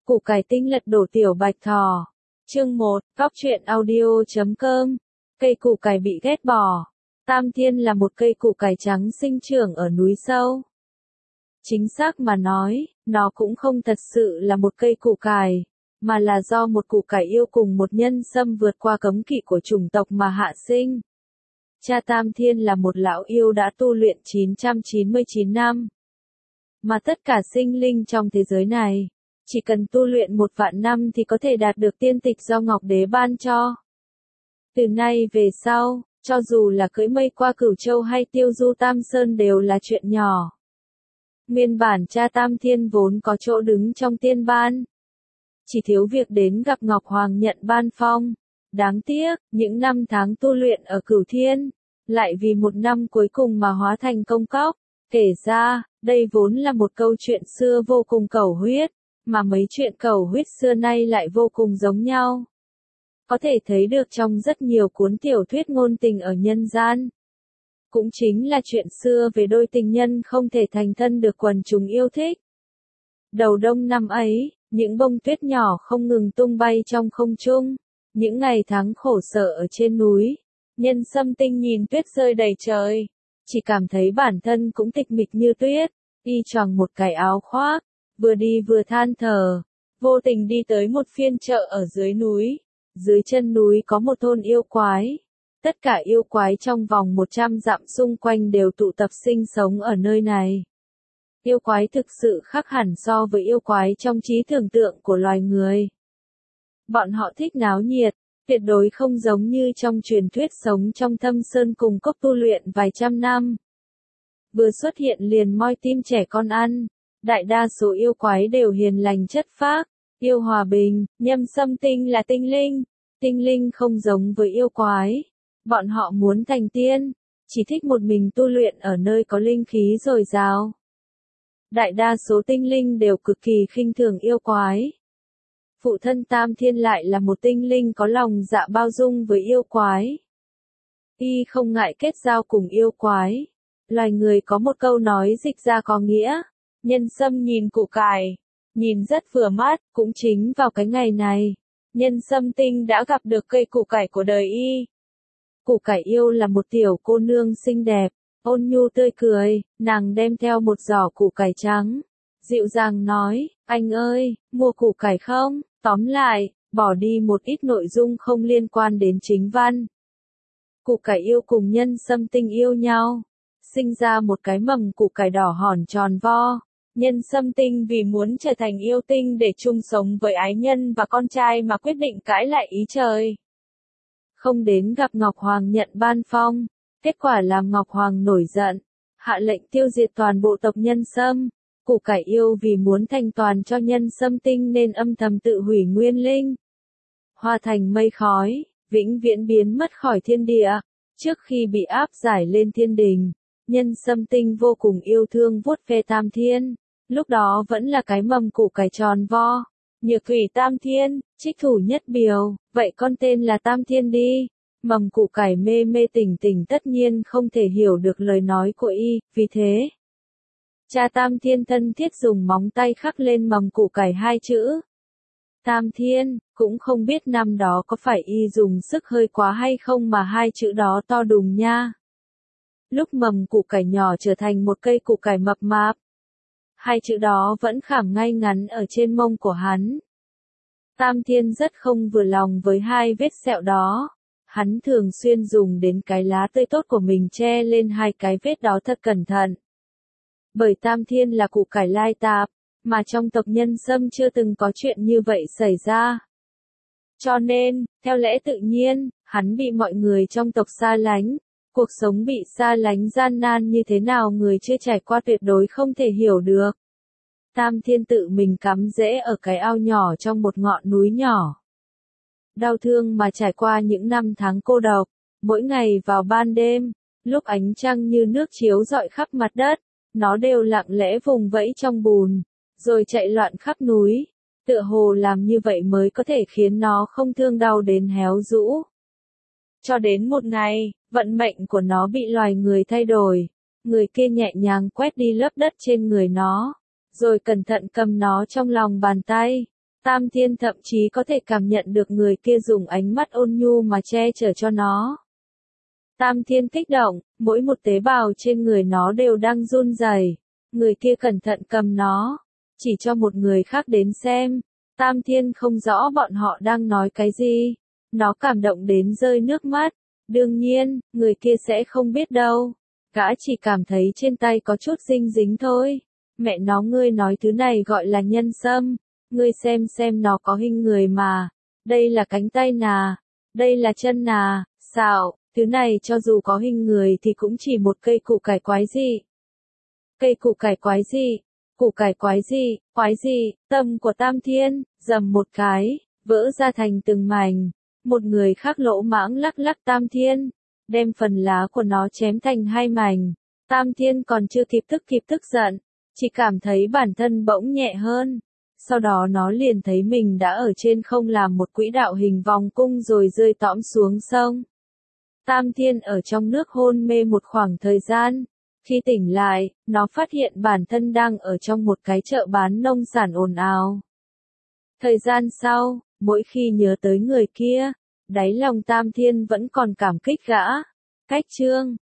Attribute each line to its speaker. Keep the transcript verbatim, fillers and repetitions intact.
Speaker 1: Củ cải tinh lật đổ tiểu bạch thỏ. Chương một, Góc truyện audio chấm com. Cây củ cải bị ghét bỏ. Tam Thiên là một cây củ cải trắng sinh trưởng ở núi sâu. Chính xác mà nói, nó cũng không thật sự là một cây củ cải, mà là do một củ cải yêu cùng một nhân sâm vượt qua cấm kỵ của chủng tộc mà hạ sinh. Cha Tam Thiên là một lão yêu đã tu luyện chín trăm chín mươi chín năm. Mà tất cả sinh linh trong thế giới này, chỉ cần tu luyện một vạn năm thì có thể đạt được tiên tịch do Ngọc Đế ban cho. Từ nay về sau, cho dù là cưỡi mây qua Cửu Châu hay tiêu du Tam Sơn đều là chuyện nhỏ. Nguyên bản cha Tam Thiên vốn có chỗ đứng trong tiên ban. Chỉ thiếu việc đến gặp Ngọc Hoàng nhận ban phong. Đáng tiếc, những năm tháng tu luyện ở Cửu Thiên, lại vì một năm cuối cùng mà hóa thành công cóc. Kể ra, đây vốn là một câu chuyện xưa vô cùng cầu huyết, mà mấy chuyện cầu huyết xưa nay lại vô cùng giống nhau. Có thể thấy được trong rất nhiều cuốn tiểu thuyết ngôn tình ở nhân gian. Cũng chính là chuyện xưa về đôi tình nhân không thể thành thân được quần chúng yêu thích. Đầu đông năm ấy, những bông tuyết nhỏ không ngừng tung bay trong không trung. Những ngày tháng khổ sở ở trên núi, Nhân Sâm Tinh nhìn tuyết rơi đầy trời, chỉ cảm thấy bản thân cũng tịch mịch như tuyết, y choàng một cái áo khoác, vừa đi vừa than thở, vô tình đi tới một phiên chợ ở dưới núi. Dưới chân núi có một thôn yêu quái. Tất cả yêu quái trong vòng một trăm dặm xung quanh đều tụ tập sinh sống ở nơi này. Yêu quái thực sự khác hẳn so với yêu quái trong trí tưởng tượng của loài người. Bọn họ thích náo nhiệt, tuyệt đối không giống như trong truyền thuyết sống trong thâm sơn cùng cốc tu luyện vài trăm năm. Vừa xuất hiện liền moi tim trẻ con ăn, đại đa số yêu quái đều hiền lành chất phác, yêu hòa bình. Nhâm Sâm Tinh là tinh linh, tinh linh không giống với yêu quái. Bọn họ muốn thành tiên, chỉ thích một mình tu luyện ở nơi có linh khí dồi dào. Đại đa số tinh linh đều cực kỳ khinh thường yêu quái. Phụ thân Tam Thiên lại là một tinh linh có lòng dạ bao dung với yêu quái. Y không ngại kết giao cùng yêu quái. Loài người có một câu nói dịch ra có nghĩa, nhân sâm nhìn củ cải, nhìn rất vừa mắt. Cũng chính vào cái ngày này, Nhân Sâm Tinh đã gặp được cây củ cải của đời y. Củ cải yêu là một tiểu cô nương xinh đẹp, ôn nhu tươi cười, nàng đem theo một giỏ củ cải trắng. Dịu dàng nói, anh ơi, mua củ cải không? Tóm lại, bỏ đi một ít nội dung không liên quan đến chính văn. Củ cải yêu cùng Nhân Sâm Tinh yêu nhau, sinh ra một cái mầm củ cải đỏ hòn tròn vo. Nhân Sâm Tinh vì muốn trở thành yêu tinh để chung sống với ái nhân và con trai mà quyết định cãi lại ý trời. Không đến gặp Ngọc Hoàng nhận ban phong, kết quả làm Ngọc Hoàng nổi giận, hạ lệnh tiêu diệt toàn bộ tộc Nhân Sâm. Củ cải yêu vì muốn thành toàn cho Nhân Sâm Tinh nên âm thầm tự hủy nguyên linh, hóa thành mây khói, vĩnh viễn biến mất khỏi thiên địa. Trước khi bị áp giải lên thiên đình, Nhân Sâm Tinh vô cùng yêu thương vuốt ve Tam Thiên. Lúc đó vẫn là cái mầm củ cải tròn vo. Nhược thủy Tam Thiên, trích thủ nhất biểu, vậy con tên là Tam Thiên đi. Mầm củ cải mê mê tỉnh tỉnh tất nhiên không thể hiểu được lời nói của y, vì thế cha Tam Thiên thân thiết dùng móng tay khắc lên mầm củ cải hai chữ Tam Thiên. Cũng không biết năm đó có phải y dùng sức hơi quá hay không mà hai chữ đó to đùng nha. Lúc mầm củ cải nhỏ trở thành một cây củ cải mập mạp, hai chữ đó vẫn khảm ngay ngắn ở trên mông của hắn. Tam Thiên rất không vừa lòng với hai vết sẹo đó. Hắn thường xuyên dùng đến cái lá tươi tốt của mình che lên hai cái vết đó thật cẩn thận. Bởi Tam Thiên là củ cải lai tạp, mà trong tộc Nhân Sâm chưa từng có chuyện như vậy xảy ra. Cho nên, theo lẽ tự nhiên, hắn bị mọi người trong tộc xa lánh. Cuộc sống bị xa lánh gian nan như thế nào người chưa trải qua tuyệt đối không thể hiểu được. Tam Thiên tự mình cắm rễ ở cái ao nhỏ trong một ngọn núi nhỏ. Đau thương mà trải qua những năm tháng cô độc, mỗi ngày vào ban đêm, lúc ánh trăng như nước chiếu rọi khắp mặt đất, nó đều lặng lẽ vùng vẫy trong bùn, rồi chạy loạn khắp núi, tựa hồ làm như vậy mới có thể khiến nó không thương đau đến héo rũ. Cho đến một ngày, vận mệnh của nó bị loài người thay đổi, người kia nhẹ nhàng quét đi lớp đất trên người nó, rồi cẩn thận cầm nó trong lòng bàn tay. Tam Thiên thậm chí có thể cảm nhận được người kia dùng ánh mắt ôn nhu mà che chở cho nó. Tam Thiên kích động, mỗi một tế bào trên người nó đều đang run rẩy. Người kia cẩn thận cầm nó, chỉ cho một người khác đến xem. Tam Thiên không rõ bọn họ đang nói cái gì. Nó cảm động đến rơi nước mắt. Đương nhiên, người kia sẽ không biết đâu. Gã chỉ cảm thấy trên tay có chút dinh dính thôi. Mẹ nó, ngươi nói thứ này gọi là nhân sâm. Ngươi xem xem nó có hình người mà. Đây là cánh tay nà. Đây là chân nà. Xạo, thứ này cho dù có hình người thì cũng chỉ một cây củ cải quái dị. Cây củ cải quái dị. Củ cải quái dị, quái dị, tâm của Tam Thiên, dầm một cái, vỡ ra thành từng mảnh. Một người khác lỗ mãng lắc lắc Tam Thiên, đem phần lá của nó chém thành hai mảnh. Tam Thiên còn chưa kịp tức kịp tức giận, chỉ cảm thấy bản thân bỗng nhẹ hơn. Sau đó nó liền thấy mình đã ở trên không làm một quỹ đạo hình vòng cung rồi rơi tõm xuống sông. Tam Thiên ở trong nước hôn mê một khoảng thời gian. Khi tỉnh lại, nó phát hiện bản thân đang ở trong một cái chợ bán nông sản ồn ào. Thời gian sau, mỗi khi nhớ tới người kia, đáy lòng Tam Thiên vẫn còn cảm kích gã. Cách chương